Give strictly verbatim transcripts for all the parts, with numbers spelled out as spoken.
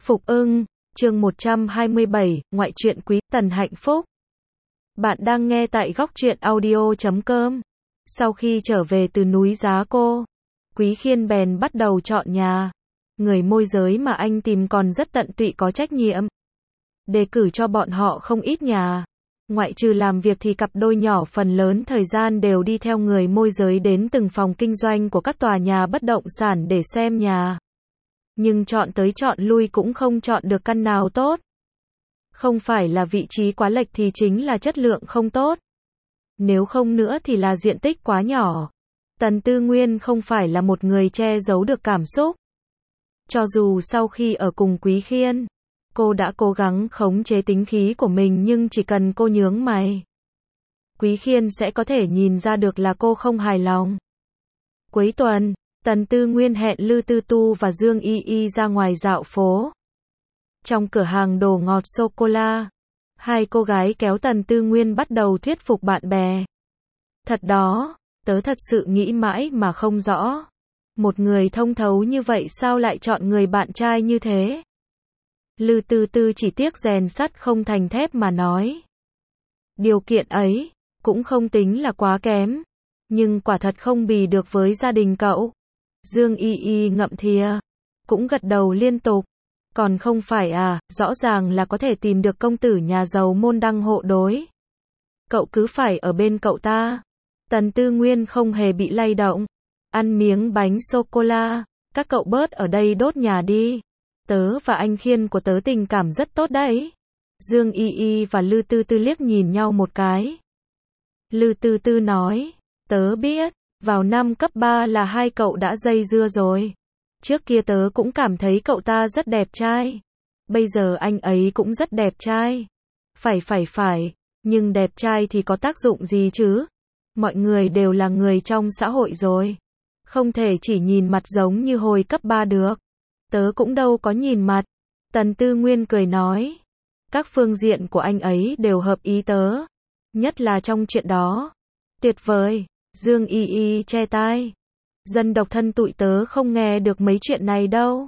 Phục ưng, chương một trăm hai mươi bảy, ngoại truyện Quý Tần hạnh phúc. Bạn đang nghe tại góc truyện audio chấm com. Sau khi trở về từ núi Giá Cô, Quý Khiên bèn bắt đầu chọn nhà. Người môi giới mà anh tìm còn rất tận tụy có trách nhiệm. Đề cử cho bọn họ không ít nhà. Ngoại trừ làm việc thì cặp đôi nhỏ phần lớn thời gian đều đi theo người môi giới đến từng phòng kinh doanh của các tòa nhà bất động sản để xem nhà. Nhưng chọn tới chọn lui cũng không chọn được căn nào tốt. Không phải là vị trí quá lệch thì chính là chất lượng không tốt. Nếu không nữa thì là diện tích quá nhỏ. Tần Tư Nguyên không phải là một người che giấu được cảm xúc. Cho dù sau khi ở cùng Quý Khiên, cô đã cố gắng khống chế tính khí của mình nhưng chỉ cần cô nhướng mày, Quý Khiên sẽ có thể nhìn ra được là cô không hài lòng. Cuối tuần, Tần Tư Nguyên hẹn Lư Tư Tu và Dương Y Y ra ngoài dạo phố. Trong cửa hàng đồ ngọt sô-cô-la, hai cô gái kéo Tần Tư Nguyên bắt đầu thuyết phục bạn bè. Thật đó, tớ thật sự nghĩ mãi mà không rõ. Một người thông thấu như vậy sao lại chọn người bạn trai như thế? Lư Tư Tư chỉ tiếc rèn sắt không thành thép mà nói. Điều kiện ấy, cũng không tính là quá kém. Nhưng quả thật không bì được với gia đình cậu. Dương Y Y ngậm thìa, cũng gật đầu liên tục. Còn không phải à, rõ ràng là có thể tìm được công tử nhà giàu môn đăng hộ đối. Cậu cứ phải ở bên cậu ta. Tần Tư Nguyên không hề bị lay động. Ăn miếng bánh sô-cô-la, các cậu bớt ở đây đốt nhà đi. Tớ và anh Khiên của tớ tình cảm rất tốt đấy. Dương Y Y và Lư Tư Tư liếc nhìn nhau một cái. Lư Tư Tư nói, tớ biết, vào năm cấp ba là hai cậu đã dây dưa rồi. Trước kia tớ cũng cảm thấy cậu ta rất đẹp trai. Bây giờ anh ấy cũng rất đẹp trai. Phải phải phải, nhưng đẹp trai thì có tác dụng gì chứ? Mọi người đều là người trong xã hội rồi. Không thể chỉ nhìn mặt giống như hồi cấp ba được. Tớ cũng đâu có nhìn mặt. Tần Tư Nguyên cười nói. Các phương diện của anh ấy đều hợp ý tớ. Nhất là trong chuyện đó. Tuyệt vời. Dương Y Y che tai. Dân độc thân tụi tớ không nghe được mấy chuyện này đâu.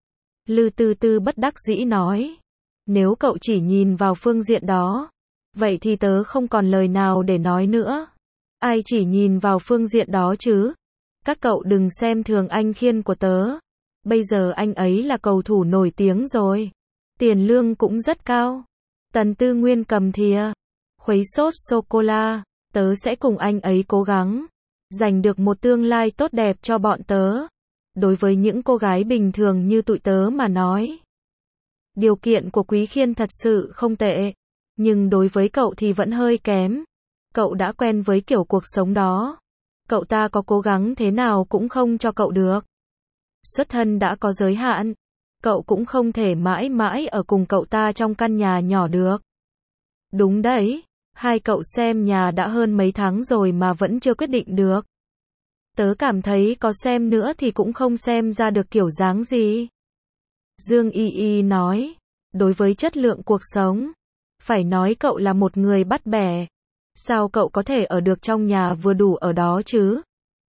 Lư Tư Tư bất đắc dĩ nói. Nếu cậu chỉ nhìn vào phương diện đó, vậy thì tớ không còn lời nào để nói nữa. Ai chỉ nhìn vào phương diện đó chứ? Các cậu đừng xem thường anh Khiên của tớ. Bây giờ anh ấy là cầu thủ nổi tiếng rồi. Tiền lương cũng rất cao. Tần Tư Nguyên cầm thìa, khuấy sốt sô-cô-la. Tớ sẽ cùng anh ấy cố gắng giành được một tương lai tốt đẹp cho bọn tớ. Đối với những cô gái bình thường như tụi tớ mà nói, điều kiện của Quý Khiên thật sự không tệ. Nhưng đối với cậu thì vẫn hơi kém. Cậu đã quen với kiểu cuộc sống đó. Cậu ta có cố gắng thế nào cũng không cho cậu được. Xuất thân đã có giới hạn. Cậu cũng không thể mãi mãi ở cùng cậu ta trong căn nhà nhỏ được. Đúng đấy. Hai cậu xem nhà đã hơn mấy tháng rồi mà vẫn chưa quyết định được. Tớ cảm thấy có xem nữa thì cũng không xem ra được kiểu dáng gì. Dương Y Y nói. Đối với chất lượng cuộc sống, phải nói cậu là một người bắt bẻ. Sao cậu có thể ở được trong nhà vừa đủ ở đó chứ?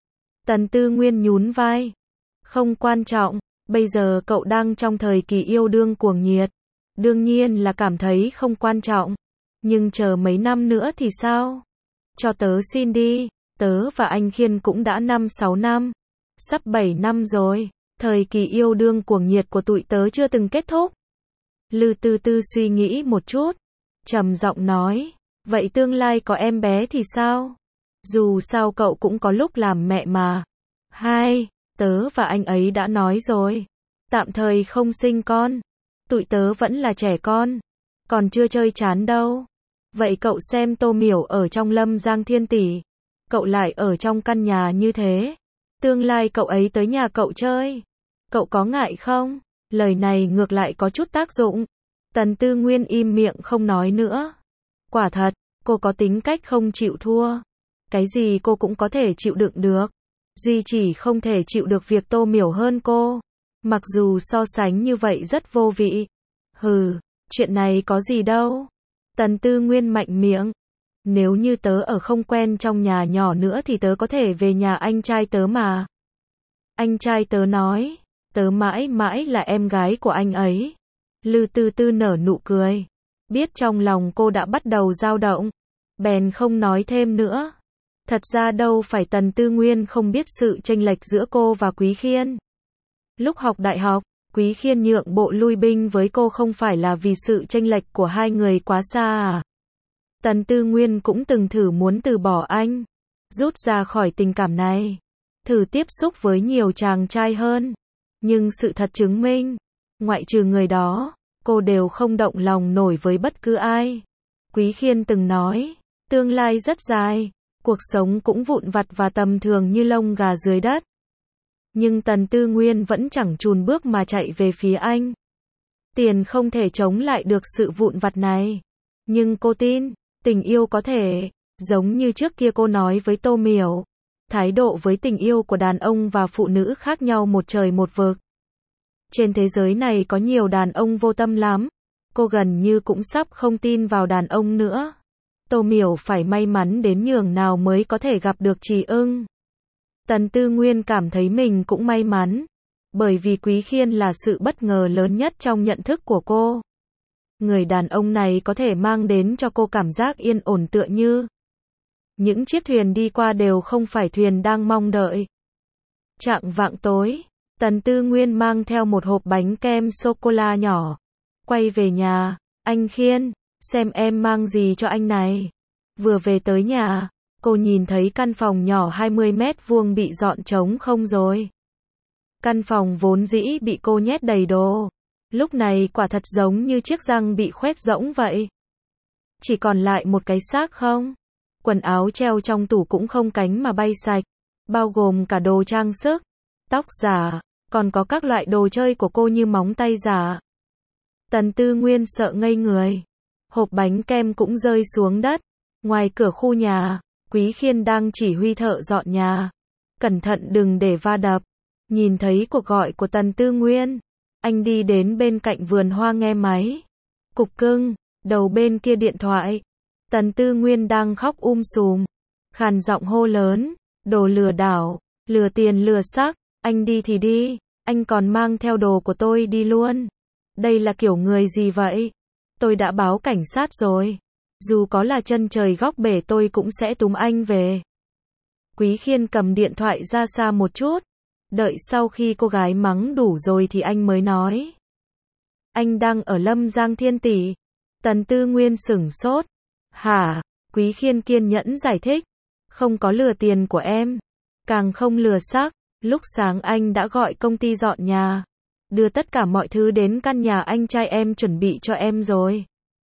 Tần Tư Nguyên nhún vai. Không quan trọng, bây giờ cậu đang trong thời kỳ yêu đương cuồng nhiệt. Đương nhiên là cảm thấy không quan trọng. Nhưng chờ mấy năm nữa thì sao? Cho tớ xin đi, tớ và anh Khiên cũng đã năm sáu năm. Sắp bảy năm rồi, thời kỳ yêu đương cuồng nhiệt của tụi tớ chưa từng kết thúc. Lư Tư Tư suy nghĩ một chút, trầm giọng nói, vậy tương lai có em bé thì sao? Dù sao cậu cũng có lúc làm mẹ mà. Hai, tớ và anh ấy đã nói rồi, tạm thời không sinh con. Tụi tớ vẫn là trẻ con, còn chưa chơi chán đâu. Vậy cậu xem Tô Miểu ở trong Lâm Giang Thiên Tỷ, cậu lại ở trong căn nhà như thế. Tương lai cậu ấy tới nhà cậu chơi, cậu có ngại không? Lời này ngược lại có chút tác dụng. Tần Tư Nguyên im miệng không nói nữa. Quả thật, cô có tính cách không chịu thua. Cái gì cô cũng có thể chịu đựng được. Duy chỉ không thể chịu được việc Tô Miểu hơn cô. Mặc dù so sánh như vậy rất vô vị. Hừ, chuyện này có gì đâu. Tần Tư Nguyên mạnh miệng. Nếu như tớ ở không quen trong nhà nhỏ nữa thì tớ có thể về nhà anh trai tớ mà. Anh trai tớ nói, tớ mãi mãi là em gái của anh ấy. Lư Tư Tư nở nụ cười. Biết trong lòng cô đã bắt đầu dao động. Bèn không nói thêm nữa. Thật ra đâu phải Tần Tư Nguyên không biết sự chênh lệch giữa cô và Quý Khiên. Lúc học đại học, Quý Khiên nhượng bộ lui binh với cô không phải là vì sự chênh lệch của hai người quá xa à. Tần Tư Nguyên cũng từng thử muốn từ bỏ anh, rút ra khỏi tình cảm này, thử tiếp xúc với nhiều chàng trai hơn. Nhưng sự thật chứng minh, ngoại trừ người đó, cô đều không động lòng nổi với bất cứ ai. Quý Khiên từng nói, tương lai rất dài, cuộc sống cũng vụn vặt và tầm thường như lông gà dưới đất. Nhưng Tần Tư Nguyên vẫn chẳng chùn bước mà chạy về phía anh. Tiền không thể chống lại được sự vụn vặt này. Nhưng cô tin, tình yêu có thể, giống như trước kia cô nói với Tô Miểu, thái độ với tình yêu của đàn ông và phụ nữ khác nhau một trời một vực. Trên thế giới này có nhiều đàn ông vô tâm lắm. Cô gần như cũng sắp không tin vào đàn ông nữa. Tô Miểu phải may mắn đến nhường nào mới có thể gặp được Trì Ưng. Tần Tư Nguyên cảm thấy mình cũng may mắn, bởi vì Quý Khiên là sự bất ngờ lớn nhất trong nhận thức của cô. Người đàn ông này có thể mang đến cho cô cảm giác yên ổn tựa như những chiếc thuyền đi qua đều không phải thuyền đang mong đợi. Chạng vạng tối, Tần Tư Nguyên mang theo một hộp bánh kem sô-cô-la nhỏ. Quay về nhà, anh Khiên, xem em mang gì cho anh này. Vừa về tới nhà, cô nhìn thấy căn phòng nhỏ hai mươi mét vuông bị dọn trống không rồi. Căn phòng vốn dĩ bị cô nhét đầy đồ. Lúc này quả thật giống như chiếc răng bị khoét rỗng vậy. Chỉ còn lại một cái xác không. Quần áo treo trong tủ cũng không cánh mà bay sạch, bao gồm cả đồ trang sức, tóc giả, còn có các loại đồ chơi của cô như móng tay giả. Tần Tư Nguyên sợ ngây người. Hộp bánh kem cũng rơi xuống đất. Ngoài cửa khu nhà, Quý Khiên đang chỉ huy thợ dọn nhà. Cẩn thận đừng để va đập. Nhìn thấy cuộc gọi của Tần Tư Nguyên, anh đi đến bên cạnh vườn hoa nghe máy. Cục cưng, đầu bên kia điện thoại. Tần Tư Nguyên đang khóc um sùm, khàn giọng hô lớn, đồ lừa đảo, lừa tiền lừa xác, anh đi thì đi, anh còn mang theo đồ của tôi đi luôn. Đây là kiểu người gì vậy? Tôi đã báo cảnh sát rồi. Dù có là chân trời góc bể tôi cũng sẽ túm anh về. Quý Khiên cầm điện thoại ra xa một chút. Đợi sau khi cô gái mắng đủ rồi thì anh mới nói. Anh đang ở Lâm Giang Thiên Tỷ. Tần Tư Nguyên sửng sốt. Hả? Quý Khiên kiên nhẫn giải thích. Không có lừa tiền của em. Càng không lừa xác. Lúc sáng anh đã gọi công ty dọn nhà. Đưa tất cả mọi thứ đến căn nhà anh trai em chuẩn bị cho em rồi.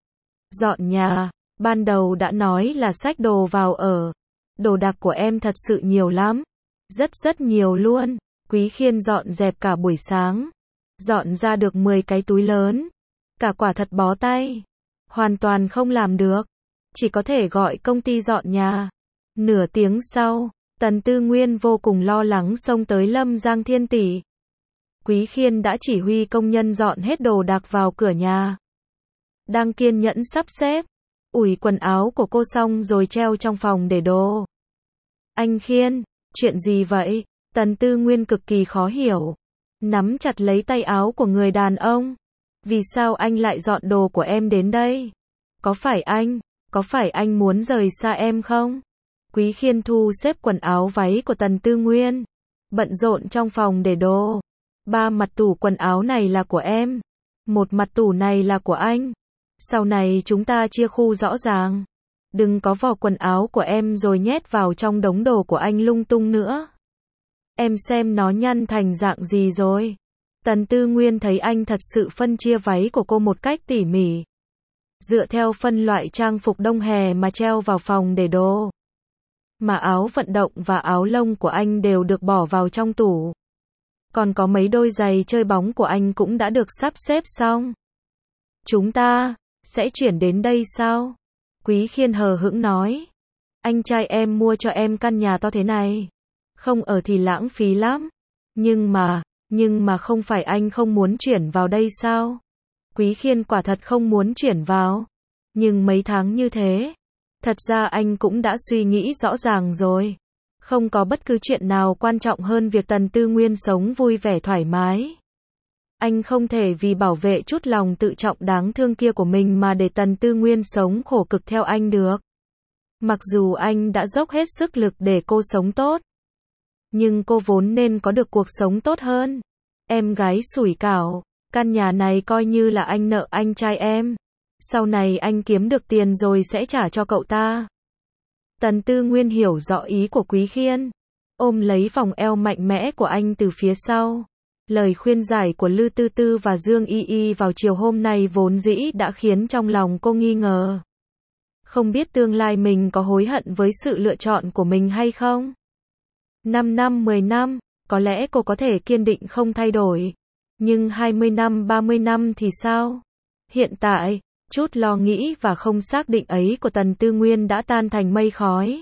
Dọn nhà. Ban đầu đã nói là xách đồ vào ở. Đồ đạc của em thật sự nhiều lắm. Rất rất nhiều luôn. Quý Khiên dọn dẹp cả buổi sáng. Dọn ra được mười cái túi lớn. Cả quả thật bó tay. Hoàn toàn không làm được. Chỉ có thể gọi công ty dọn nhà. Nửa tiếng sau, Tần Tư Nguyên vô cùng lo lắng xông tới Lâm Giang Thiên Tỷ. Quý Khiên đã chỉ huy công nhân dọn hết đồ đạc vào cửa nhà. Đang kiên nhẫn sắp xếp, ủi quần áo của cô xong rồi treo trong phòng để đồ. Anh Khiên, chuyện gì vậy? Tần Tư Nguyên cực kỳ khó hiểu. Nắm chặt lấy tay áo của người đàn ông. Vì sao anh lại dọn đồ của em đến đây? Có phải anh, có phải anh muốn rời xa em không? Quý Khiên thu xếp quần áo váy của Tần Tư Nguyên. Bận rộn trong phòng để đồ. Ba mặt tủ quần áo này là của em. Một mặt tủ này là của anh. Sau này chúng ta chia khu rõ ràng. Đừng có vò quần áo của em rồi nhét vào trong đống đồ của anh lung tung nữa. Em xem nó nhăn thành dạng gì rồi. Tần Tư Nguyên thấy anh thật sự phân chia váy của cô một cách tỉ mỉ. Dựa theo phân loại trang phục đông hè mà treo vào phòng để đồ. Mà áo vận động và áo lông của anh đều được bỏ vào trong tủ. Còn có mấy đôi giày chơi bóng của anh cũng đã được sắp xếp xong. Chúng ta sẽ chuyển đến đây sao? Quý Khiên hờ hững nói. Anh trai em mua cho em căn nhà to thế này. Không ở thì lãng phí lắm. Nhưng mà, nhưng mà không phải anh không muốn chuyển vào đây sao? Quý Khiên quả thật không muốn chuyển vào. Nhưng mấy tháng như thế, thật ra anh cũng đã suy nghĩ rõ ràng rồi. Không có bất cứ chuyện nào quan trọng hơn việc Tần Tư Nguyên sống vui vẻ thoải mái. Anh không thể vì bảo vệ chút lòng tự trọng đáng thương kia của mình mà để Tần Tư Nguyên sống khổ cực theo anh được. Mặc dù anh đã dốc hết sức lực để cô sống tốt, nhưng cô vốn nên có được cuộc sống tốt hơn. Em gái sủi cảo, căn nhà này coi như là anh nợ anh trai em. Sau này anh kiếm được tiền rồi sẽ trả cho cậu ta. Tần Tư Nguyên hiểu rõ ý của Quý Khiên, ôm lấy vòng eo mạnh mẽ của anh từ phía sau. Lời khuyên giải của Lư Tư Tư và Dương Y Y vào chiều hôm nay vốn dĩ đã khiến trong lòng cô nghi ngờ. Không biết tương lai mình có hối hận với sự lựa chọn của mình hay không? năm năm, mười năm, có lẽ cô có thể kiên định không thay đổi. Nhưng hai mươi năm, ba mươi năm thì sao? Hiện tại, chút lo nghĩ và không xác định ấy của Tần Tư Nguyên đã tan thành mây khói.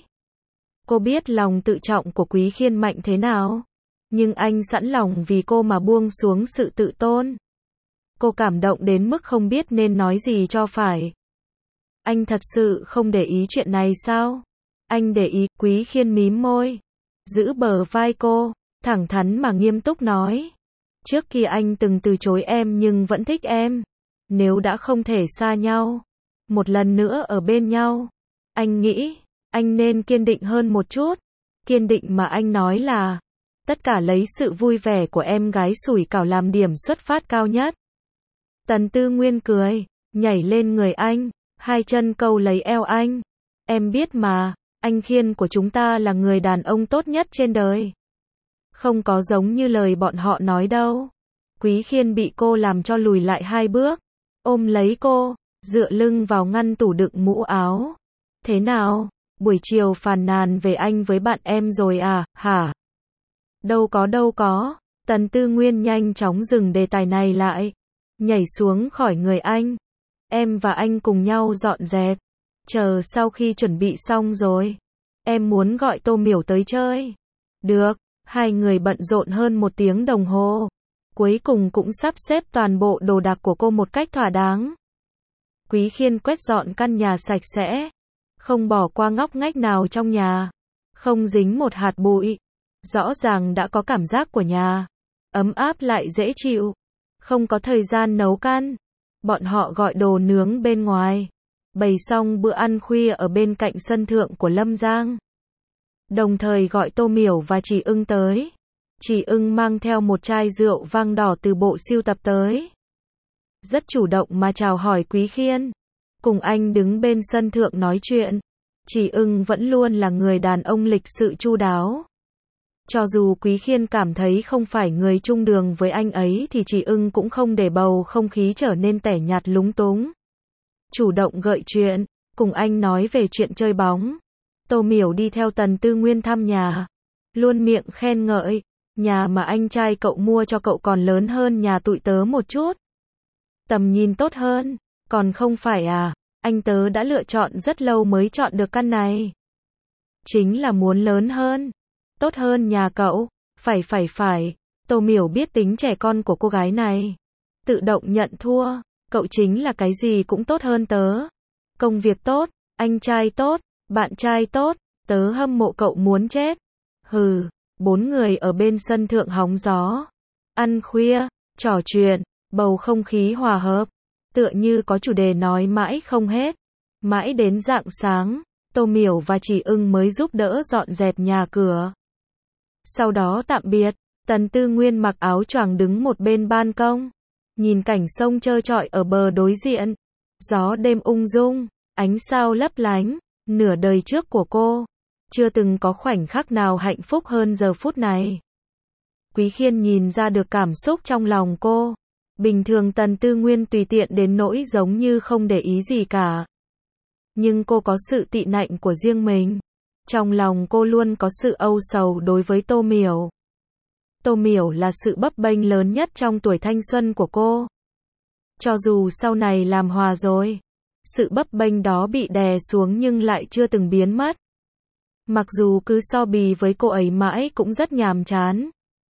Cô biết lòng tự trọng của Quý Khiên mạnh thế nào, nhưng anh sẵn lòng vì cô mà buông xuống sự tự tôn. Cô cảm động đến mức không biết nên nói gì cho phải. Anh thật sự không để ý chuyện này sao? Anh để ý. Quý Khiên mím môi, giữ bờ vai cô, thẳng thắn mà nghiêm túc nói. Trước kia anh từng từ chối em nhưng vẫn thích em. Nếu đã không thể xa nhau, một lần nữa ở bên nhau, anh nghĩ, anh nên kiên định hơn một chút. Kiên định mà anh nói là, tất cả lấy sự vui vẻ của em gái sủi cảo làm điểm xuất phát cao nhất. Tần Tư Nguyên cười, nhảy lên người anh, hai chân câu lấy eo anh. Em biết mà, anh Khiên của chúng ta là người đàn ông tốt nhất trên đời. Không có giống như lời bọn họ nói đâu. Quý Khiên bị cô làm cho lùi lại hai bước, ôm lấy cô, dựa lưng vào ngăn tủ đựng mũ áo. Thế nào, buổi chiều phàn nàn về anh với bạn em rồi à, hả? Đâu có đâu có. Tần Tư Nguyên nhanh chóng dừng đề tài này lại, nhảy xuống khỏi người anh. Em và anh cùng nhau dọn dẹp. Chờ sau khi chuẩn bị xong rồi, em muốn gọi Tô Miểu tới chơi. Được, hai người bận rộn hơn một tiếng đồng hồ. Cuối cùng cũng sắp xếp toàn bộ đồ đạc của cô một cách thỏa đáng. Quý Khiên quét dọn căn nhà sạch sẽ, không bỏ qua ngóc ngách nào trong nhà, không dính một hạt bụi. Rõ ràng đã có cảm giác của nhà, ấm áp lại dễ chịu. Không có thời gian nấu ăn, bọn họ gọi đồ nướng bên ngoài, bày xong bữa ăn khuya ở bên cạnh sân thượng của Lâm Giang. Đồng thời gọi Tô Miểu và Chỉ Ưng tới. Chỉ Ưng mang theo một chai rượu vang đỏ từ bộ sưu tập tới. Rất chủ động mà chào hỏi Quý Khiên. Cùng anh đứng bên sân thượng nói chuyện. Chỉ Ưng vẫn luôn là người đàn ông lịch sự chu đáo. Cho dù Quý Khiên cảm thấy không phải người chung đường với anh ấy thì Chỉ Ưng cũng không để bầu không khí trở nên tẻ nhạt lúng túng. Chủ động gợi chuyện, cùng anh nói về chuyện chơi bóng. Tô Miểu đi theo Tần Tư Nguyên thăm nhà, luôn miệng khen ngợi. Nhà mà anh trai cậu mua cho cậu còn lớn hơn nhà tụi tớ một chút. Tầm nhìn tốt hơn, còn không phải à, anh tớ đã lựa chọn rất lâu mới chọn được căn này. Chính là muốn lớn hơn, tốt hơn nhà cậu, phải phải phải. Tô Miểu biết tính trẻ con của cô gái này, tự động nhận thua, cậu chính là cái gì cũng tốt hơn tớ. Công việc tốt, anh trai tốt, bạn trai tốt, tớ hâm mộ cậu muốn chết. Hừ. Bốn người ở bên sân thượng hóng gió, ăn khuya, trò chuyện, bầu không khí hòa hợp, tựa như có chủ đề nói mãi không hết. Mãi đến rạng sáng, Tô Miểu và Chỉ Ưng mới giúp đỡ dọn dẹp nhà cửa. Sau đó tạm biệt, Tần Tư Nguyên mặc áo choàng đứng một bên ban công, nhìn cảnh sông trơ trọi ở bờ đối diện. Gió đêm ung dung, ánh sao lấp lánh, nửa đời trước của cô. Chưa từng có khoảnh khắc nào hạnh phúc hơn giờ phút này. Quý Khiên nhìn ra được cảm xúc trong lòng cô. Bình thường Tần Tư Nguyên tùy tiện đến nỗi giống như không để ý gì cả. Nhưng cô có sự tị nạnh của riêng mình. Trong lòng cô luôn có sự âu sầu đối với Tô Miểu. Tô Miểu là sự bấp bênh lớn nhất trong tuổi thanh xuân của cô. Cho dù sau này làm hòa rồi, sự bấp bênh đó bị đè xuống nhưng lại chưa từng biến mất. Mặc dù cứ so bì với cô ấy mãi cũng rất nhàm chán.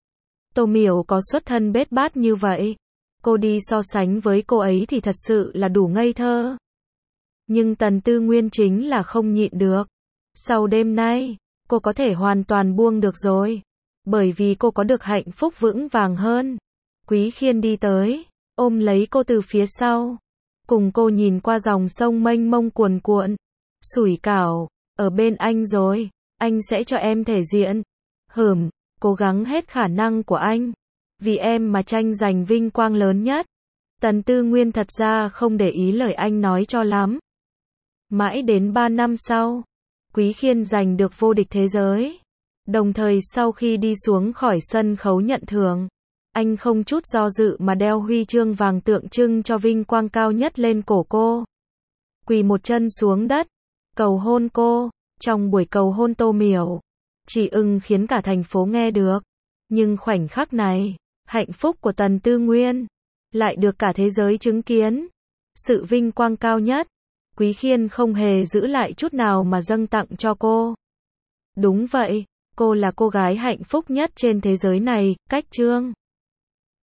Tô Miểu có xuất thân bết bát như vậy, cô đi so sánh với cô ấy thì thật sự là đủ ngây thơ. Nhưng Tần Tư Nguyên chính là không nhịn được. Sau đêm nay, cô có thể hoàn toàn buông được rồi. Bởi vì cô có được hạnh phúc vững vàng hơn. Quý Khiên đi tới, ôm lấy cô từ phía sau, cùng cô nhìn qua dòng sông mênh mông cuồn cuộn. Sủi cảo, ở bên anh rồi, anh sẽ cho em thể diện. Hửm, cố gắng hết khả năng của anh, vì em mà tranh giành vinh quang lớn nhất. Tần Tư Nguyên thật ra không để ý lời anh nói cho lắm. Mãi đến ba năm sau, Quý Khiên giành được vô địch thế giới. Đồng thời sau khi đi xuống khỏi sân khấu nhận thưởng, anh không chút do dự mà đeo huy chương vàng tượng trưng cho vinh quang cao nhất lên cổ cô. Quỳ một chân xuống đất, cầu hôn cô. Trong buổi cầu hôn tô miểu, chỉ ưng khiến cả thành phố nghe được. Nhưng khoảnh khắc này, hạnh phúc của Tần Tư Nguyên lại được cả thế giới chứng kiến. Sự vinh quang cao nhất, Quý Khiên không hề giữ lại chút nào mà dâng tặng cho cô. Đúng vậy, cô là cô gái hạnh phúc nhất trên thế giới này, cách chương.